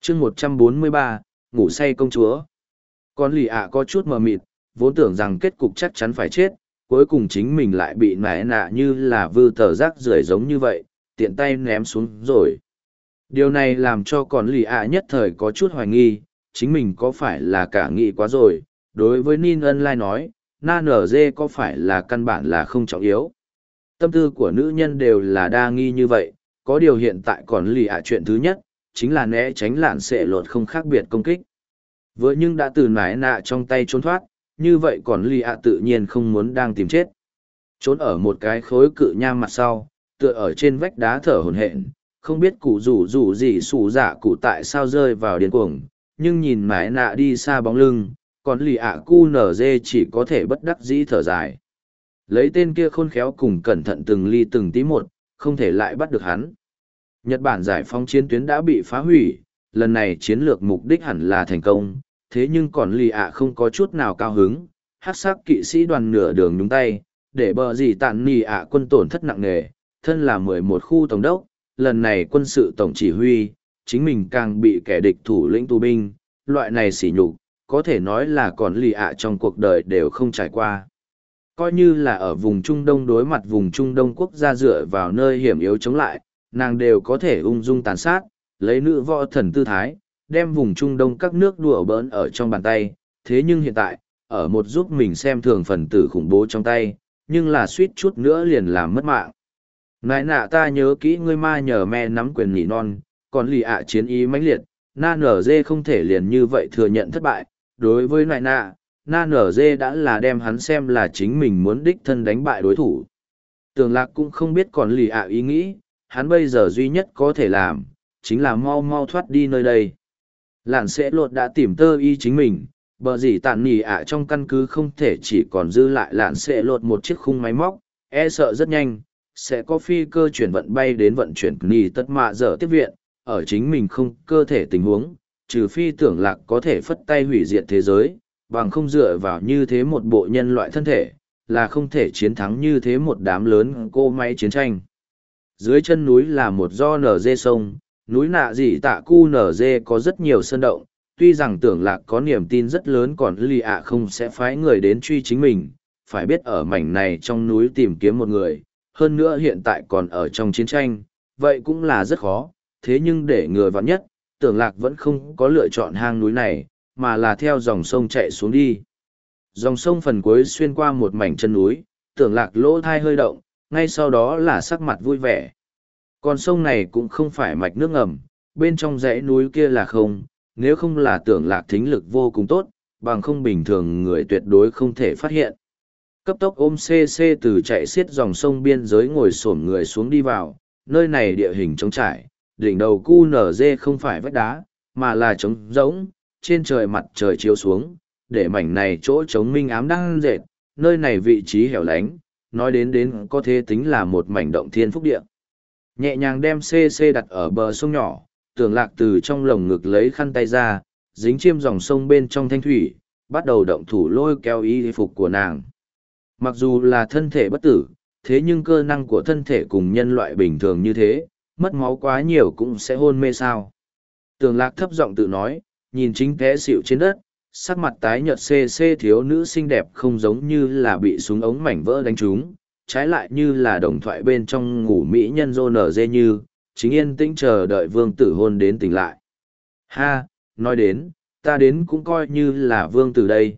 chương 143, ngủ say công chúa. Con lì ạ có chút mờ mịt, vốn tưởng rằng kết cục chắc chắn phải chết, cuối cùng chính mình lại bị nải nạ như là vư tờ rác rưởi giống như vậy, tiện tay ném xuống rồi. Điều này làm cho con lì ạ nhất thời có chút hoài nghi, chính mình có phải là cả nghĩ quá rồi. Đối với Nin Ân Lai nói, na nở dê có phải là căn bản là không trọng yếu. Tâm tư của nữ nhân đều là đa nghi như vậy, có điều hiện tại còn lì ạ chuyện thứ nhất, chính là né tránh lạn xệ lột không khác biệt công kích. Vừa nhưng đã từ nải nạ trong tay trốn thoát, như vậy còn lì ạ tự nhiên không muốn đang tìm chết. Trốn ở một cái khối cự nham mặt sau, tựa ở trên vách đá thở hổn hển, không biết cụ rủ gì sủ dạ cụ tại sao rơi vào điên cuồng, nhưng nhìn nải nạ đi xa bóng lưng, còn lì ạ cu nở dê chỉ có thể bất đắc dĩ thở dài. Lấy tên kia khôn khéo cùng cẩn thận từng ly từng tí một, không thể lại bắt được hắn. Nhật Bản giải phóng chiến tuyến đã bị phá hủy, lần này chiến lược mục đích hẳn là thành công, thế nhưng còn lì ạ không có chút nào cao hứng. Hắc sắc kỵ sĩ đoàn nửa đường nhúng tay, để bờ gì tạn nì ạ quân tổn thất nặng nề, thân là 11 khu tổng đốc, lần này quân sự tổng chỉ huy, chính mình càng bị kẻ địch thủ lĩnh tù binh, loại này sỉ nhục, có thể nói là còn lì ạ trong cuộc đời đều không trải qua. Coi như là ở vùng Trung Đông đối mặt vùng Trung Đông quốc gia dựa vào nơi hiểm yếu chống lại, nàng đều có thể ung dung tàn sát, lấy nữ võ thần tư thái, đem vùng Trung Đông các nước đùa bỡn ở trong bàn tay. Thế nhưng hiện tại, ở một giúp mình xem thường phần tử khủng bố trong tay, nhưng là suýt chút nữa liền làm mất mạng. Nại nạ ta nhớ kỹ ngươi ma nhờ me nắm quyền nỉ non, còn lì ạ chiến ý mãnh liệt, na nở dê không thể liền như vậy thừa nhận thất bại. Đối với nại nạ, na nở dê đã là đem hắn xem là chính mình muốn đích thân đánh bại đối thủ. Tường lạc cũng không biết còn lì ạ ý nghĩ, hắn bây giờ duy nhất có thể làm, chính là mau mau thoát đi nơi đây. Lạn sẽ lột đã tìm tơ y chính mình, bờ gì tàn nỉ ạ trong căn cứ không thể chỉ còn dư lại lạn sẽ lột một chiếc khung máy móc, e sợ rất nhanh, sẽ có phi cơ chuyển vận bay đến vận chuyển nỉ tất mạ dở tiếp viện, ở chính mình không cơ thể tình huống, trừ phi tưởng lạc có thể phất tay hủy diệt thế giới, bằng không dựa vào như thế một bộ nhân loại thân thể, là không thể chiến thắng như thế một đám lớn cô máy chiến tranh. Dưới chân núi là một do nở dê sông, núi nạ dị tạ cu nở dê có rất nhiều sơn động, tuy rằng tưởng lạc có niềm tin rất lớn còn lì ạ không sẽ phái người đến truy chính mình, phải biết ở mảnh này trong núi tìm kiếm một người, hơn nữa hiện tại còn ở trong chiến tranh, vậy cũng là rất khó, thế nhưng để ngừa vạn nhất, tưởng lạc vẫn không có lựa chọn hang núi này, mà là theo dòng sông chạy xuống đi. Dòng sông phần cuối xuyên qua một mảnh chân núi, tưởng lạc lỗ thai hơi động, ngay sau đó là sắc mặt vui vẻ. Con sông này cũng không phải mạch nước ngầm, bên trong dãy núi kia là không, nếu không là tưởng lạc thính lực vô cùng tốt, bằng không bình thường người tuyệt đối không thể phát hiện. Cấp tốc ôm CC từ chạy xiết dòng sông biên giới ngồi xổm người xuống đi vào, nơi này địa hình trống trải, đỉnh đầu QNZ không phải vách đá, mà là trống rỗng, trên trời mặt trời chiếu xuống, để mảnh này chỗ trống minh ám đang dệt, nơi này vị trí hẻo lánh, nói đến có thể tính là một mảnh động thiên phúc địa. Nhẹ nhàng đem CC đặt ở bờ sông nhỏ, tưởng lạc từ trong lồng ngực lấy khăn tay ra, dính chiêm dòng sông bên trong thanh thủy, bắt đầu động thủ lôi kéo y phục của nàng. Mặc dù là thân thể bất tử, thế nhưng cơ năng của thân thể cùng nhân loại bình thường như thế, mất máu quá nhiều cũng sẽ hôn mê sao. Tưởng lạc thấp giọng tự nói, nhìn chính té xịu trên đất, sắc mặt tái nhợt CC thiếu nữ xinh đẹp không giống như là bị súng ống mảnh vỡ đánh trúng, trái lại như là đồng thoại bên trong ngủ mỹ nhân rô nở dê như, chính yên tĩnh chờ đợi vương tử hôn đến tỉnh lại. Ha, nói đến, ta đến cũng coi như là vương tử đây,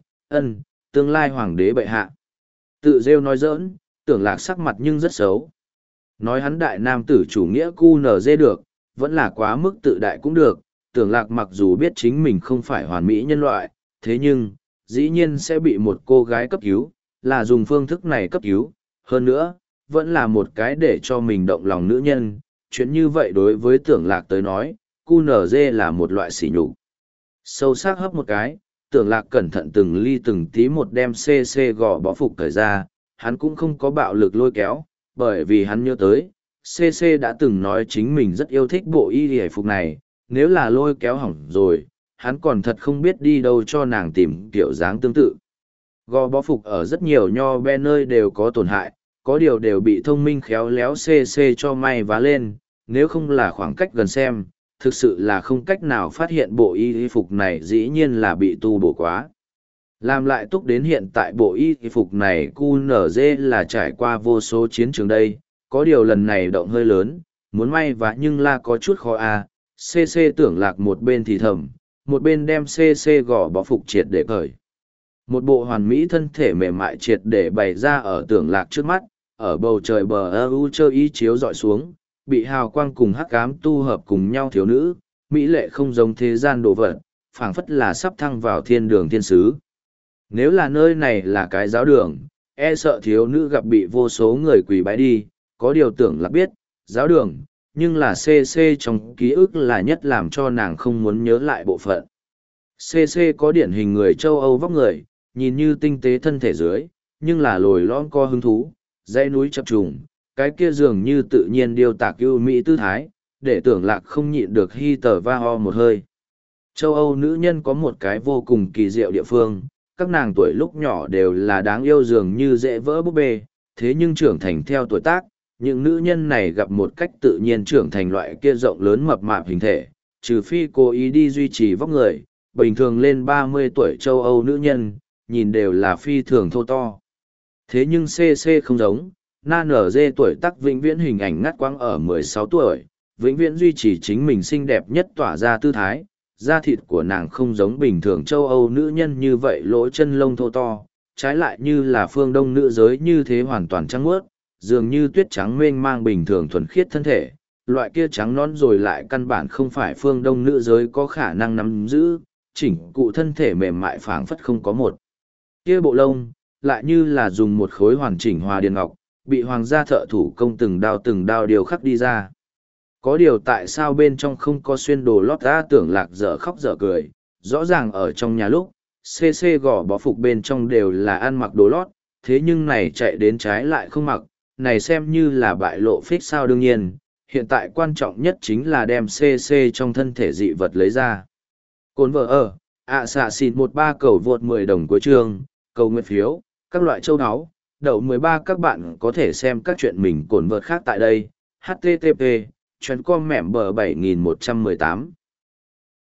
tương lai hoàng đế bệ hạ. Tự rêu nói giỡn, tưởng lạc sắc mặt nhưng rất xấu. Nói hắn đại nam tử chủ nghĩa cu nở dê được, vẫn là quá mức tự đại cũng được, tưởng lạc mặc dù biết chính mình không phải hoàn mỹ nhân loại, thế nhưng, dĩ nhiên sẽ bị một cô gái cấp cứu, là dùng phương thức này cấp cứu, hơn nữa, vẫn là một cái để cho mình động lòng nữ nhân, chuyện như vậy đối với tưởng lạc tới nói, QNZ là một loại sỉ nhục. Sâu sắc hấp một cái, tưởng lạc cẩn thận từng ly từng tí một đem CC gò bó phục thời ra, hắn cũng không có bạo lực lôi kéo, bởi vì hắn nhớ tới, CC đã từng nói chính mình rất yêu thích bộ y hề phục này, nếu là lôi kéo hỏng rồi, hắn còn thật không biết đi đâu cho nàng tìm kiểu dáng tương tự. Gò bó phục ở rất nhiều nho be nơi đều có tổn hại, có điều đều bị thông minh khéo léo CC cho may vá lên, nếu không là khoảng cách gần xem, thực sự là không cách nào phát hiện bộ y phục này dĩ nhiên là bị tu bổ quá. Làm lại túc đến hiện tại bộ y phục này QNZ là trải qua vô số chiến trường đây, có điều lần này động hơi lớn, muốn may vá nhưng là có chút khó a. CC Tưởng Lạc một bên thì thầm, một bên đem CC gò bó phục triệt để cởi. Một bộ hoàn mỹ thân thể mềm mại triệt để bày ra ở Tưởng Lạc trước mắt, ở bầu trời bờ ơ chơi ý chiếu dọi xuống, bị hào quang cùng hắc ám tu hợp cùng nhau thiếu nữ, mỹ lệ không giống thế gian đồ vật, phảng phất là sắp thăng vào thiên đường thiên sứ. Nếu là nơi này là cái giáo đường, e sợ thiếu nữ gặp bị vô số người quỳ bái đi, có điều Tưởng Lạc biết, giáo đường, nhưng là CC trong ký ức là nhất làm cho nàng không muốn nhớ lại bộ phận. CC có điển hình người châu Âu vóc người, nhìn như tinh tế thân thể dưới, nhưng là lồi lõm co hứng thú, dãy núi chập trùng, cái kia dường như tự nhiên điêu tạc ưu mỹ tư thái, để Tưởng Lạc không nhịn được hi tờ va ho một hơi. Châu Âu nữ nhân có một cái vô cùng kỳ diệu địa phương, các nàng tuổi lúc nhỏ đều là đáng yêu dường như dễ vỡ búp bê, thế nhưng trưởng thành theo tuổi tác, những nữ nhân này gặp một cách tự nhiên trưởng thành loại kia rộng lớn mập mạp hình thể, trừ phi cố ý đi duy trì vóc người, bình thường lên 30 tuổi châu Âu nữ nhân, nhìn đều là phi thường thô to. Thế nhưng CC không giống, na nở dê tuổi tác vĩnh viễn hình ảnh ngắt quãng ở 16 tuổi, vĩnh viễn duy trì chính mình xinh đẹp nhất tỏa ra tư thái, da thịt của nàng không giống bình thường châu Âu nữ nhân như vậy lỗ chân lông thô to, trái lại như là phương đông nữ giới như thế hoàn toàn trắng muốt, dường như tuyết trắng mênh mang bình thường thuần khiết thân thể, loại kia trắng nón rồi lại căn bản không phải phương đông nữ giới có khả năng nắm giữ, chỉnh cụ thân thể mềm mại phảng phất không có một kia bộ lông, lại như là dùng một khối hoàn chỉnh hòa điền ngọc, bị hoàng gia thợ thủ công từng đao điều khắc đi ra. Có điều tại sao bên trong không có xuyên đồ lót ra Tưởng Lạc dở khóc dở cười, rõ ràng ở trong nhà lúc, CC gò bó phục bên trong đều là ăn mặc đồ lót, thế nhưng này chạy đến trái lại không mặc, này xem như là bại lộ phích sao đương nhiên, hiện tại quan trọng nhất chính là đem CC trong thân thể dị vật lấy ra. Cồn vợ ở, xạ xịt 13 cầu vượt 10 đồng cuối chương, cầu nguyện phiếu, các loại châu áo, đậu 13 các bạn có thể xem các chuyện mình cồn vợt khác tại đây, http, chuyến com mẻm bờ 7118.